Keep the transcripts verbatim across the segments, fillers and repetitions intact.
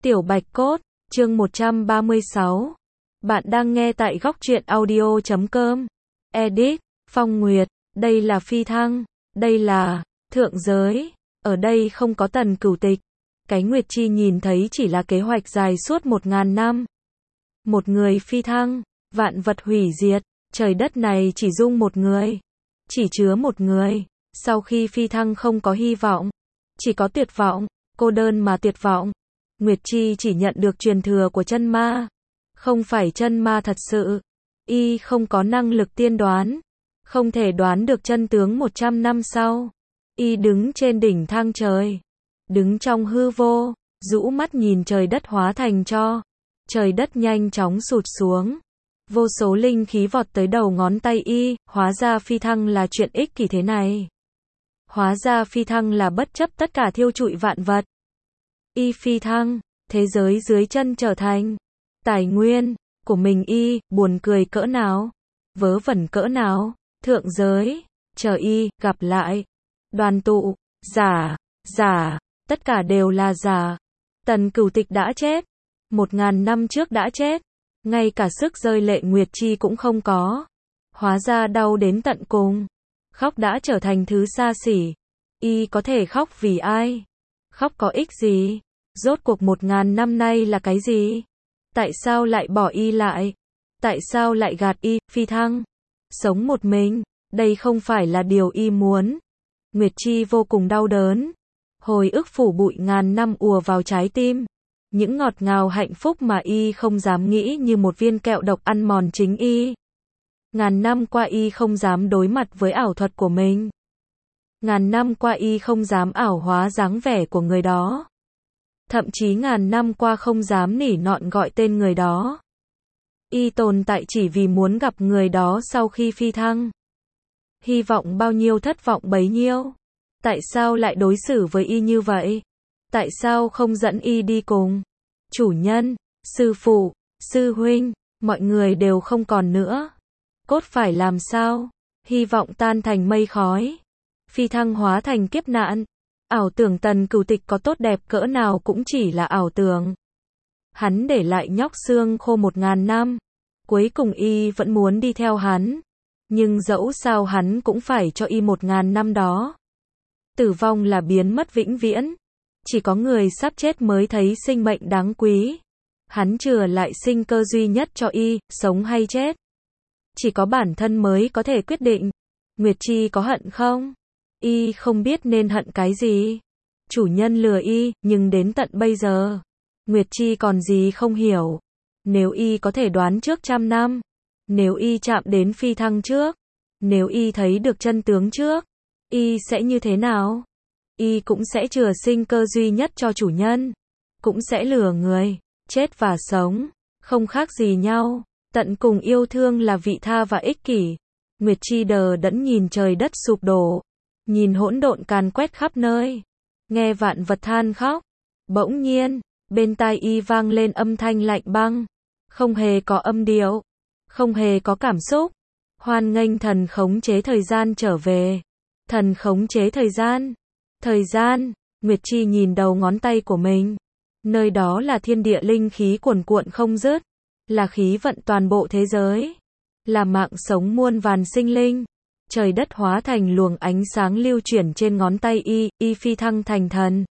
Tiểu Bạch Cốt, chương một trăm ba mươi sáu. Bạn đang nghe tại góc truyện audio chấm com. Edit, Phong Nguyệt, đây là phi thăng, đây là thượng giới, ở đây không có Tần Cửu Tịch. Cái Nguyệt Chi nhìn thấy chỉ là kế hoạch dài suốt một ngàn năm. Một người phi thăng, vạn vật hủy diệt, trời đất này chỉ dung một người, chỉ chứa một người. Sau khi phi thăng không có hy vọng, chỉ có tuyệt vọng, cô đơn mà tuyệt vọng. Nguyệt Chi chỉ nhận được truyền thừa của chân ma, không phải chân ma thật sự. Y không có năng lực tiên đoán, không thể đoán được chân tướng một trăm năm sau. Y đứng trên đỉnh thang trời, đứng trong hư vô, rũ mắt nhìn trời đất hóa thành tro. Trời đất nhanh chóng sụt xuống, vô số linh khí vọt tới đầu ngón tay Y. Hóa ra phi thăng là chuyện ích kỷ thế này. Hóa ra phi thăng là bất chấp tất cả thiêu trụi vạn vật. Y phi thăng, thế giới dưới chân trở thành tài nguyên của mình. Y buồn cười cỡ nào, vớ vẩn cỡ nào. Thượng giới, chờ Y gặp lại. Đoàn tụ, giả, giả, tất cả đều là giả. Tần Cửu Tịch đã chết, một ngàn năm trước đã chết, ngay cả sức rơi lệ Nguyệt Chi cũng không có. Hóa ra đau đến tận cùng, khóc đã trở thành thứ xa xỉ. Y có thể khóc vì ai? Khóc có ích gì? Rốt cuộc một ngàn năm nay là cái gì? Tại sao lại bỏ Y lại? Tại sao lại gạt Y, phi thăng? Sống một mình, đây không phải là điều Y muốn. Nguyệt Chi vô cùng đau đớn. Hồi ức phủ bụi ngàn năm ùa vào trái tim. Những ngọt ngào hạnh phúc mà Y không dám nghĩ như một viên kẹo độc ăn mòn chính Y. Ngàn năm qua Y không dám đối mặt với ảo thuật của mình. Ngàn năm qua Y không dám ảo hóa dáng vẻ của người đó. Thậm chí ngàn năm qua không dám nỉ nọn gọi tên người đó. Y tồn tại chỉ vì muốn gặp người đó sau khi phi thăng. Hy vọng bao nhiêu thất vọng bấy nhiêu. Tại sao lại đối xử với Y như vậy? Tại sao không dẫn Y đi cùng? Chủ nhân, sư phụ, sư huynh, mọi người đều không còn nữa. Cốt phải làm sao? Hy vọng tan thành mây khói. Phi thăng hóa thành kiếp nạn. Ảo tưởng Tần Cửu Tịch có tốt đẹp cỡ nào cũng chỉ là ảo tưởng. Hắn để lại nhóc xương khô một ngàn năm. Cuối cùng Y vẫn muốn đi theo hắn. Nhưng dẫu sao hắn cũng phải cho Y một ngàn năm đó. Tử vong là biến mất vĩnh viễn. Chỉ có người sắp chết mới thấy sinh mệnh đáng quý. Hắn chừa lại sinh cơ duy nhất cho Y, sống hay chết. Chỉ có bản thân mới có thể quyết định. Nguyệt Chi có hận không? Y không biết nên hận cái gì. Chủ nhân lừa Y, nhưng đến tận bây giờ, Nguyệt Chi còn gì không hiểu. Nếu Y có thể đoán trước trăm năm, nếu Y chạm đến phi thăng trước, nếu Y thấy được chân tướng trước, Y sẽ như thế nào? Y cũng sẽ chừa sinh cơ duy nhất cho chủ nhân, cũng sẽ lừa người. Chết và sống, không khác gì nhau. Tận cùng yêu thương là vị tha và ích kỷ. Nguyệt Chi đờ đẫn nhìn trời đất sụp đổ, nhìn hỗn độn càn quét khắp nơi, nghe vạn vật than khóc. Bỗng nhiên, bên tai Y vang lên âm thanh lạnh băng, không hề có âm điệu, không hề có cảm xúc. Hoan nghênh thần khống chế thời gian trở về. Thần khống chế thời gian. Thời gian, Nguyệt Chi nhìn đầu ngón tay của mình. Nơi đó là thiên địa linh khí cuồn cuộn không dứt, là khí vận toàn bộ thế giới, là mạng sống muôn vàn sinh linh. Trời đất hóa thành luồng ánh sáng lưu chuyển trên ngón tay Y, Y phi thăng thành thần.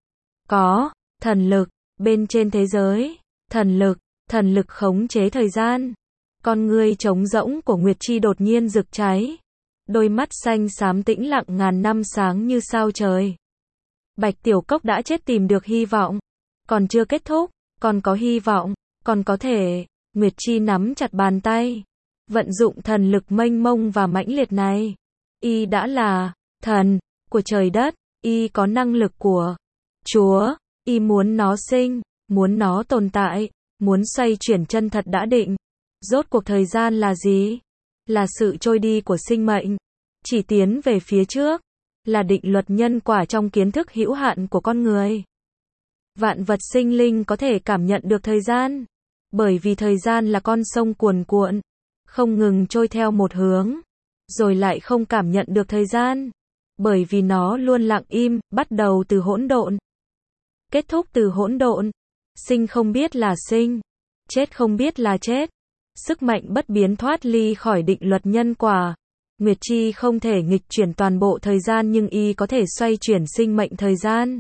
Có thần lực bên trên thế giới, thần lực, thần lực khống chế thời gian. Con ngươi trống rỗng của Nguyệt Chi đột nhiên rực cháy. Đôi mắt xanh xám tĩnh lặng ngàn năm sáng như sao trời. Bạch Tiểu Cốc đã chết tìm được hy vọng. Còn chưa kết thúc, còn có hy vọng, còn có thể. Nguyệt Chi nắm chặt bàn tay, vận dụng thần lực mênh mông và mãnh liệt này. Y đã là thần của trời đất. Y có năng lực của Chúa. Y muốn nó sinh, muốn nó tồn tại, muốn xoay chuyển chân thật đã định. Rốt cuộc thời gian là gì? Là sự trôi đi của sinh mệnh, chỉ tiến về phía trước, là định luật nhân quả trong kiến thức hữu hạn của con người. Vạn vật sinh linh có thể cảm nhận được thời gian, bởi vì thời gian là con sông cuồn cuộn, không ngừng trôi theo một hướng, rồi lại không cảm nhận được thời gian, bởi vì nó luôn lặng im, bắt đầu từ hỗn độn, kết thúc từ hỗn độn. Sinh không biết là sinh, chết không biết là chết. Sức mạnh bất biến thoát ly khỏi định luật nhân quả. Nguyệt Chi không thể nghịch chuyển toàn bộ thời gian nhưng y có thể xoay chuyển sinh mệnh thời gian.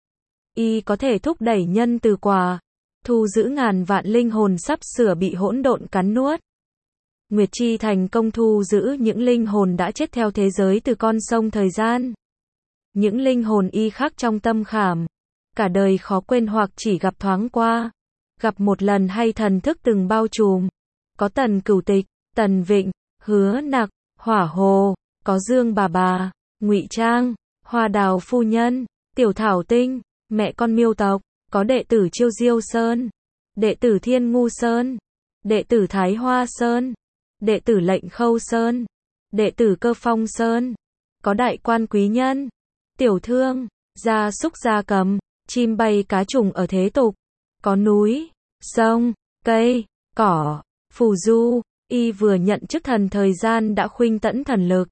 Y có thể thúc đẩy nhân từ quả, thu giữ ngàn vạn linh hồn sắp sửa bị hỗn độn cắn nuốt. Nguyệt Chi thành công thu giữ những linh hồn đã chết theo thế giới từ con sông thời gian. Những linh hồn y khắc trong tâm khảm, cả đời khó quên hoặc chỉ gặp thoáng qua, gặp một lần hay thần thức từng bao trùm. Có Tần Cửu Tịch, Tần Vịnh, Hứa Nặc, Hỏa Hồ, có Dương bà bà, Ngụy Trang, Hoa Đào phu nhân, Tiểu Thảo Tinh, mẹ con Miêu tộc, có đệ tử Chiêu Diêu Sơn, đệ tử Thiên Ngu Sơn, đệ tử Thái Hoa Sơn, đệ tử Lệnh Khâu Sơn, đệ tử Cơ Phong Sơn, có đại quan quý nhân, tiểu thương, gia súc gia cầm, chim bay cá trùng ở thế tục, có núi, sông, cây, cỏ, phù du. Y vừa nhận chức thần thời gian đã khuynh tẫn thần lực,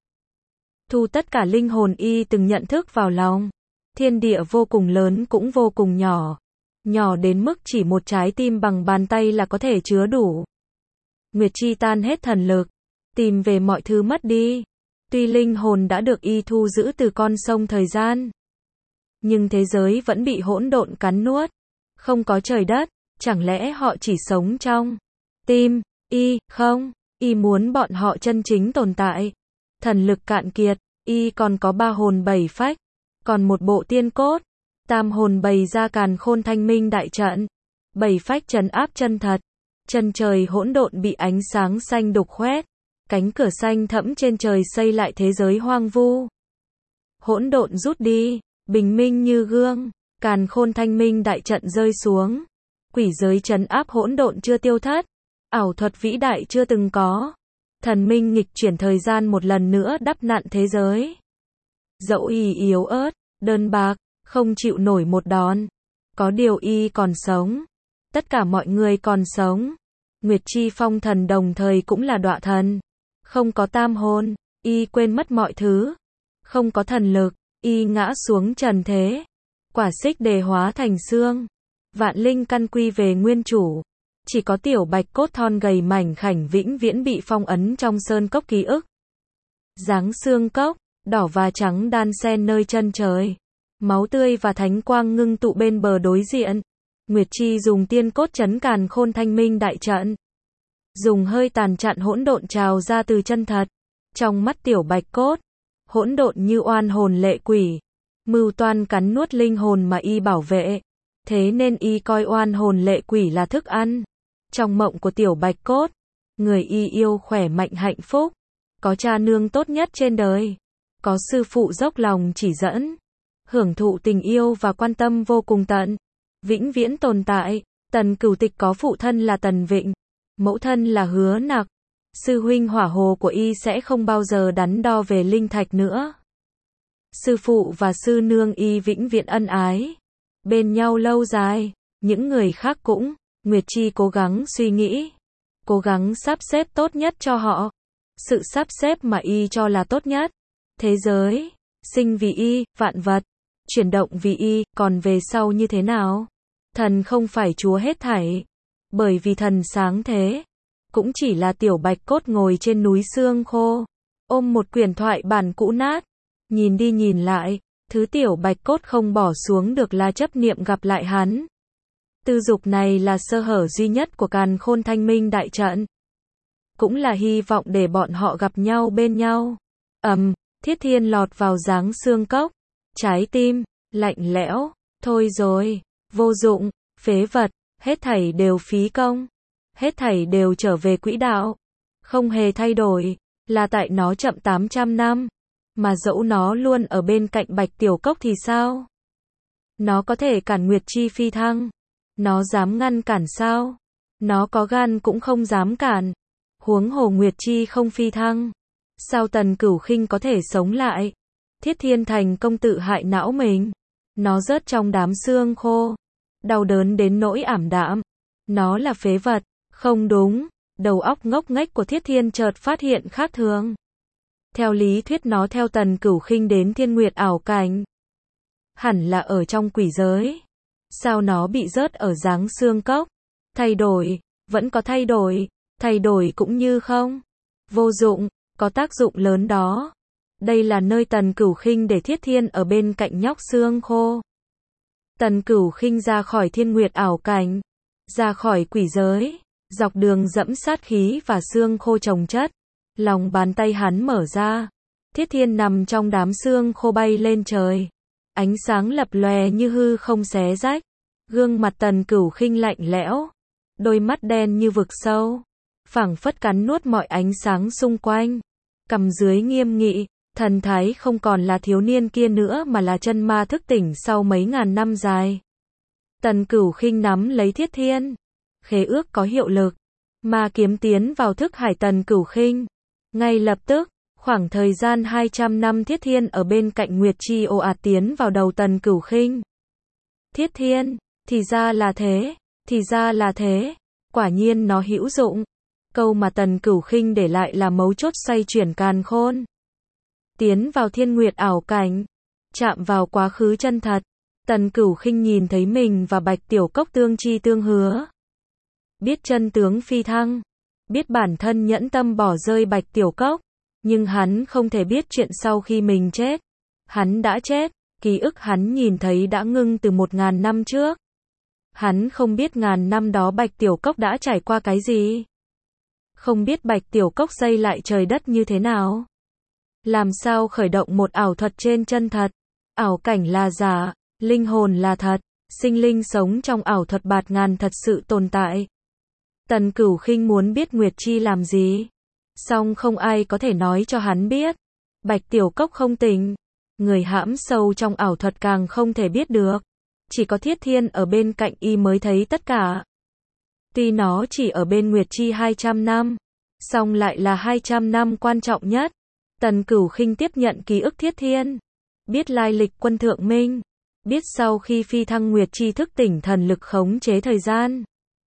thu tất cả linh hồn y từng nhận thức vào lòng. Thiên địa vô cùng lớn cũng vô cùng nhỏ, nhỏ đến mức chỉ một trái tim bằng bàn tay là có thể chứa đủ. Nguyệt Chi tan hết thần lực, tìm về mọi thứ mất đi. Tuy linh hồn đã được y thu giữ từ con sông thời gian, nhưng thế giới vẫn bị hỗn độn cắn nuốt. Không có trời đất, chẳng lẽ họ chỉ sống trong tim y? Không, y muốn bọn họ chân chính tồn tại. Thần lực cạn kiệt, y còn có ba hồn bảy phách, còn một bộ tiên cốt. Tam hồn bày ra càn khôn thanh minh đại trận, bảy phách trấn áp chân thật. Chân trời hỗn độn bị ánh sáng xanh đục khoét, cánh cửa xanh thẫm trên trời xây lại thế giới hoang vu. Hỗn độn rút đi, bình minh như gương, càn khôn thanh minh đại trận rơi xuống. Quỷ giới trấn áp hỗn độn chưa tiêu thất, ảo thuật vĩ đại chưa từng có. Thần minh nghịch chuyển thời gian một lần nữa đắp nặn thế giới. Dẫu y yếu ớt, đơn bạc, không chịu nổi một đòn, có điều y còn sống. Tất cả mọi người còn sống. Nguyệt Chi phong thần đồng thời cũng là đọa thần. Không có tam hồn, y quên mất mọi thứ. Không có thần lực, y ngã xuống trần thế. Quả xích đề hóa thành xương. Vạn linh căn quy về nguyên chủ. Chỉ có tiểu bạch cốt thon gầy mảnh khảnh vĩnh viễn bị phong ấn trong sơn cốc ký ức. Dáng xương cốc, đỏ và trắng đan xen nơi chân trời. Máu tươi và thánh quang ngưng tụ bên bờ đối diện. Nguyệt Chi dùng tiên cốt trấn càn khôn thanh minh đại trận. Dùng hơi tàn chặn hỗn độn trào ra từ chân thật. Trong mắt tiểu bạch cốt, hỗn độn như oan hồn lệ quỷ. Mưu toan cắn nuốt linh hồn mà y bảo vệ. Thế nên y coi oan hồn lệ quỷ là thức ăn. Trong mộng của tiểu bạch cốt, người y yêu khỏe mạnh hạnh phúc. Có cha nương tốt nhất trên đời. Có sư phụ dốc lòng chỉ dẫn. Hưởng thụ tình yêu và quan tâm vô cùng tận. Vĩnh viễn tồn tại. Tần Cửu Tịch có phụ thân là Tần Vịnh, mẫu thân là Hứa Nặc. Sư huynh Hỏa Hồ của y sẽ không bao giờ đắn đo về linh thạch nữa. Sư phụ và sư nương y vĩnh viễn ân ái, bên nhau lâu dài. Những người khác cũng. Nguyệt Chi cố gắng suy nghĩ, cố gắng sắp xếp tốt nhất cho họ. Sự sắp xếp mà y cho là tốt nhất. Thế giới, sinh vì y, vạn vật, chuyển động vì y, còn về sau như thế nào? Thần không phải chúa hết thảy. Bởi vì thần sáng thế. Cũng chỉ là tiểu bạch cốt ngồi trên núi xương khô. Ôm một quyển thoại bản cũ nát. Nhìn đi nhìn lại, thứ tiểu bạch cốt không bỏ xuống được là chấp niệm gặp lại hắn. Tư dục này là sơ hở duy nhất của càn khôn thanh minh đại trận. Cũng là hy vọng để bọn họ gặp nhau bên nhau. Ầm, Thiết Thiên lọt vào dáng xương cốc. Trái tim, lạnh lẽo, thôi rồi, vô dụng, phế vật, hết thảy đều phí công. Hết thảy đều trở về quỹ đạo. Không hề thay đổi, là tại nó chậm tám trăm năm. Mà dẫu nó luôn ở bên cạnh Bạch Tiểu Cốc thì sao? Nó có thể cản Nguyệt Chi phi thăng. Nó dám ngăn cản sao? Nó có gan cũng không dám cản. Huống hồ Nguyệt Chi không phi thăng. Sao Tần Cửu Khinh có thể sống lại? Thiết Thiên thành công tự hại não mình. Nó rớt trong đám xương khô. Đau đớn đến nỗi ảm đạm. Nó là phế vật. Không đúng. Đầu óc ngốc nghếch của Thiết Thiên chợt phát hiện khác thường. Theo lý thuyết nó theo Tần Cửu Khinh đến Thiên Nguyệt ảo cảnh. Hẳn là ở trong quỷ giới. Sao nó bị rớt ở dáng xương cốc? Thay đổi, vẫn có thay đổi, thay đổi cũng như không. Vô dụng, có tác dụng lớn đó. Đây là nơi Tần Cửu Khinh để Thiết Thiên ở bên cạnh nhóc xương khô. Tần Cửu Khinh ra khỏi thiên nguyệt ảo cảnh, ra khỏi quỷ giới, dọc đường dẫm sát khí và xương khô chồng chất. Lòng bàn tay hắn mở ra, Thiết Thiên nằm trong đám xương khô bay lên trời. Ánh sáng lập lòe như hư không xé rách. Gương mặt Tần Cửu Khinh lạnh lẽo, đôi mắt đen như vực sâu, phảng phất cắn nuốt mọi ánh sáng xung quanh. Cằm dưới nghiêm nghị, thần thái không còn là thiếu niên kia nữa mà là chân ma thức tỉnh sau mấy ngàn năm dài. Tần Cửu Khinh nắm lấy Thiết Thiên, khế ước có hiệu lực, ma kiếm tiến vào thức hải Tần Cửu Khinh. Ngay lập tức, khoảng thời gian hai trăm năm Thiết Thiên ở bên cạnh Nguyệt Chi ồ ạt tiến vào đầu Tần Cửu Khinh. Thiết Thiên, thì ra là thế, thì ra là thế, quả nhiên nó hữu dụng. Câu mà Tần Cửu Khinh để lại là mấu chốt xoay chuyển càn khôn. Tiến vào thiên nguyệt ảo cảnh, chạm vào quá khứ chân thật. Tần Cửu Khinh nhìn thấy mình và Bạch Tiểu Cốc tương chi tương hứa. Biết chân tướng phi thăng, biết bản thân nhẫn tâm bỏ rơi Bạch Tiểu Cốc, nhưng hắn không thể biết chuyện sau khi mình chết. Hắn đã chết, ký ức hắn nhìn thấy đã ngưng từ một ngàn năm trước. Hắn không biết ngàn năm đó Bạch Tiểu Cốc đã trải qua cái gì. Không biết Bạch Tiểu Cốc xây lại trời đất như thế nào. Làm sao khởi động một ảo thuật trên chân thật. Ảo cảnh là giả, linh hồn là thật, sinh linh sống trong ảo thuật bạt ngàn thật sự tồn tại. Tần Cửu Khinh muốn biết Nguyệt Chi làm gì, song không ai có thể nói cho hắn biết. Bạch Tiểu Cốc không tỉnh, người hãm sâu trong ảo thuật càng không thể biết được. Chỉ có Thiết Thiên ở bên cạnh y mới thấy tất cả. Tuy nó chỉ ở bên Nguyệt Chi hai trăm năm, song lại là hai trăm năm quan trọng nhất. Tần Cửu Khinh tiếp nhận ký ức Thiết Thiên, biết lai lịch Quân Thượng Minh, biết sau khi phi thăng Nguyệt Chi thức tỉnh thần lực khống chế thời gian.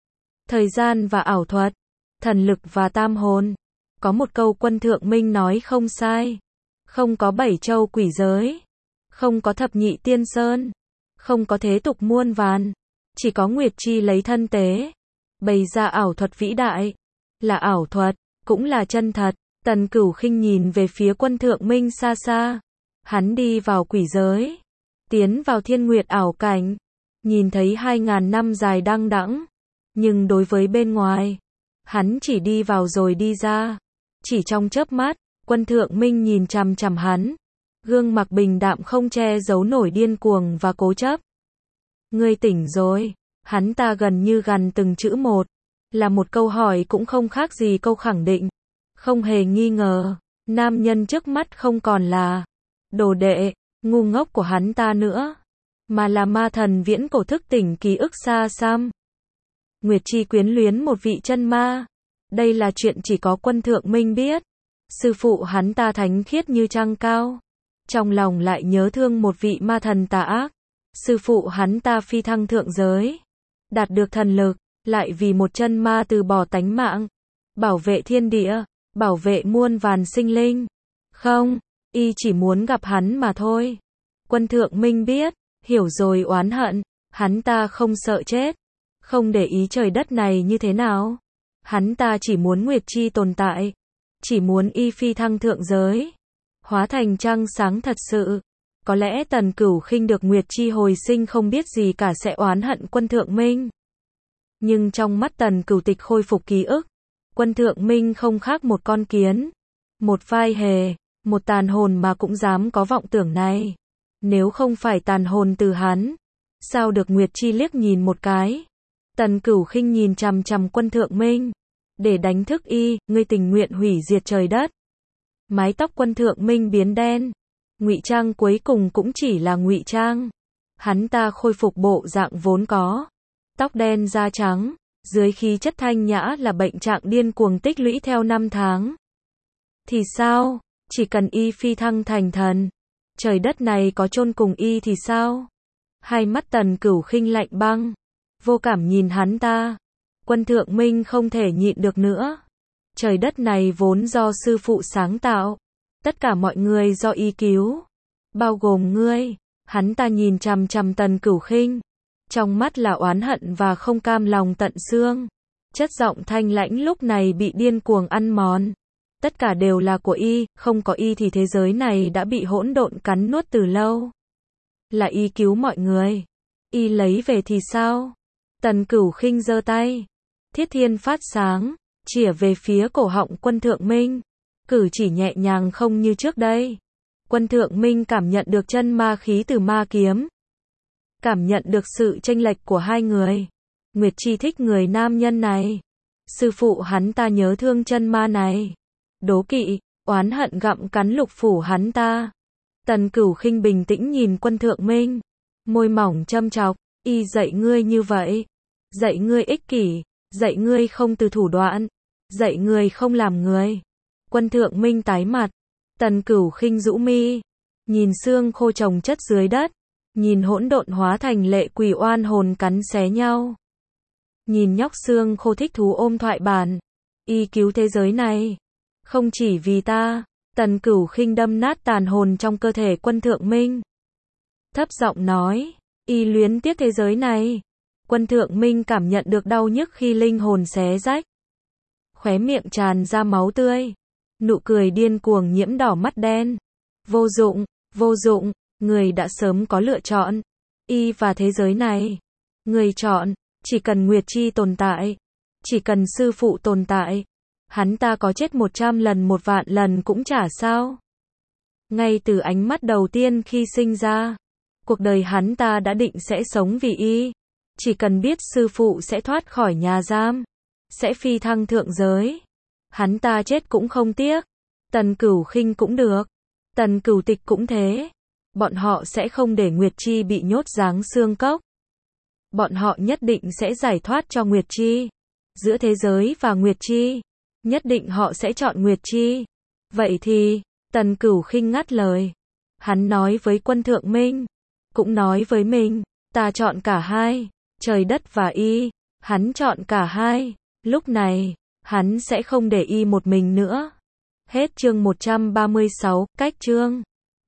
Thời gian và ảo thuật, thần lực và tam hồn. Có một câu Quân Thượng Minh nói không sai. Không có bảy châu quỷ giới, không có thập nhị tiên sơn, không có thế tục muôn vàn, chỉ có Nguyệt Chi lấy thân tế, bày ra ảo thuật vĩ đại. Là ảo thuật, cũng là chân thật. Tần Cửu Khinh nhìn về phía Quân Thượng Minh xa xa. Hắn đi vào quỷ giới, tiến vào thiên nguyệt ảo cảnh, nhìn thấy hai ngàn năm dài đăng đẵng. Nhưng đối với bên ngoài, hắn chỉ đi vào rồi đi ra. Chỉ trong chớp mắt, Quân Thượng Minh nhìn chằm chằm hắn, gương mặt bình đạm không che giấu nổi điên cuồng và cố chấp. Ngươi tỉnh rồi, hắn ta gần như gằn từng chữ một, là một câu hỏi cũng không khác gì câu khẳng định. Không hề nghi ngờ, nam nhân trước mắt không còn là đồ đệ, ngu ngốc của hắn ta nữa, mà là ma thần viễn cổ thức tỉnh ký ức xa xăm. Nguyệt Chi quyến luyến một vị chân ma. Đây là chuyện chỉ có Quân Thượng Minh biết. Sư phụ hắn ta thánh khiết như trăng cao, trong lòng lại nhớ thương một vị ma thần tà ác. Sư phụ hắn ta phi thăng thượng giới, đạt được thần lực, lại vì một chân ma từ bỏ tánh mạng, bảo vệ thiên địa, bảo vệ muôn vàn sinh linh. Không, y chỉ muốn gặp hắn mà thôi. Quân Thượng Minh biết, hiểu rồi oán hận, hắn ta không sợ chết, không để ý trời đất này như thế nào. Hắn ta chỉ muốn Nguyệt Chi tồn tại, chỉ muốn y phi thăng thượng giới, hóa thành trăng sáng thật sự. Có lẽ Tần Cửu Khinh được Nguyệt Chi hồi sinh không biết gì cả sẽ oán hận Quân Thượng Minh. Nhưng trong mắt Tần Cửu Tịch khôi phục ký ức, Quân Thượng Minh không khác một con kiến, một vai hề, một tàn hồn mà cũng dám có vọng tưởng này. Nếu không phải tàn hồn từ hắn, sao được Nguyệt Chi liếc nhìn một cái. Tần Cửu Khinh nhìn chằm chằm Quân Thượng Minh, để đánh thức y, ngươi tình nguyện hủy diệt trời đất. Mái tóc Quân Thượng Minh biến đen, ngụy trang cuối cùng cũng chỉ là ngụy trang. Hắn ta khôi phục bộ dạng vốn có, tóc đen da trắng, dưới khí chất thanh nhã là bệnh trạng điên cuồng tích lũy theo năm tháng. Thì sao, chỉ cần y phi thăng thành thần, trời đất này có chôn cùng y thì sao? Hai mắt Tần Cửu Khinh lạnh băng, vô cảm nhìn hắn ta. Quân Thượng Minh không thể nhịn được nữa. Trời đất này vốn do sư phụ sáng tạo, tất cả mọi người do y cứu, bao gồm ngươi. Hắn ta nhìn chằm chằm Tần Cửu Khinh, trong mắt là oán hận và không cam lòng tận xương. Chất giọng thanh lãnh lúc này bị điên cuồng ăn mòn. Tất cả đều là của y, không có y thì thế giới này đã bị hỗn độn cắn nuốt từ lâu. Là y cứu mọi người. Y lấy về thì sao? Tần Cửu Khinh giơ tay. Thiết thiên phát sáng, chĩa về phía cổ họng Quân Thượng Minh. Cử chỉ nhẹ nhàng không như trước đây. Quân Thượng Minh cảm nhận được chân ma khí từ ma kiếm. Cảm nhận được sự chênh lệch của hai người. Nguyệt Chi thích người nam nhân này. Sư phụ hắn ta nhớ thương chân ma này. Đố kỵ, oán hận gặm cắn lục phủ hắn ta. Tần Cửu Khinh bình tĩnh nhìn Quân Thượng Minh. Môi mỏng châm chọc, y dạy ngươi như vậy. Dạy ngươi ích kỷ, dạy ngươi không từ thủ đoạn, dạy ngươi không làm người. Quân Thượng Minh tái mặt. Tần Cửu Khinh rũ mi. Nhìn xương khô chồng chất dưới đất. Nhìn hỗn độn hóa thành lệ quỷ oan hồn cắn xé nhau. Nhìn nhóc xương khô thích thú ôm thoại bản. Y cứu thế giới này. Không chỉ vì ta. Tần Cửu Khinh đâm nát tàn hồn trong cơ thể Quân Thượng Minh. Thấp giọng nói. Y luyến tiếc thế giới này. Quân Thượng Minh cảm nhận được đau nhức khi linh hồn xé rách. Khóe miệng tràn ra máu tươi. Nụ cười điên cuồng nhiễm đỏ mắt đen. Vô dụng, vô dụng, người đã sớm có lựa chọn. Y và thế giới này. Người chọn, chỉ cần Nguyệt Chi tồn tại. Chỉ cần sư phụ tồn tại. Hắn ta có chết một trăm lần một vạn lần cũng chả sao. Ngay từ ánh mắt đầu tiên khi sinh ra. Cuộc đời hắn ta đã định sẽ sống vì y. Chỉ cần biết sư phụ sẽ thoát khỏi nhà giam. Sẽ phi thăng thượng giới. Hắn ta chết cũng không tiếc. Tần Cửu Khinh cũng được. Tần Cửu Tịch cũng thế. Bọn họ sẽ không để Nguyệt Chi bị nhốt giáng xương cốc. Bọn họ nhất định sẽ giải thoát cho Nguyệt Chi. Giữa thế giới và Nguyệt Chi. Nhất định họ sẽ chọn Nguyệt Chi. Vậy thì, Tần Cửu Khinh ngắt lời. Hắn nói với Quân Thượng Minh. Cũng nói với mình. Ta chọn cả hai. Trời đất và y. Hắn chọn cả hai. Lúc này, hắn sẽ không để y một mình nữa. Hết chương một trăm ba mươi sáu, cách chương.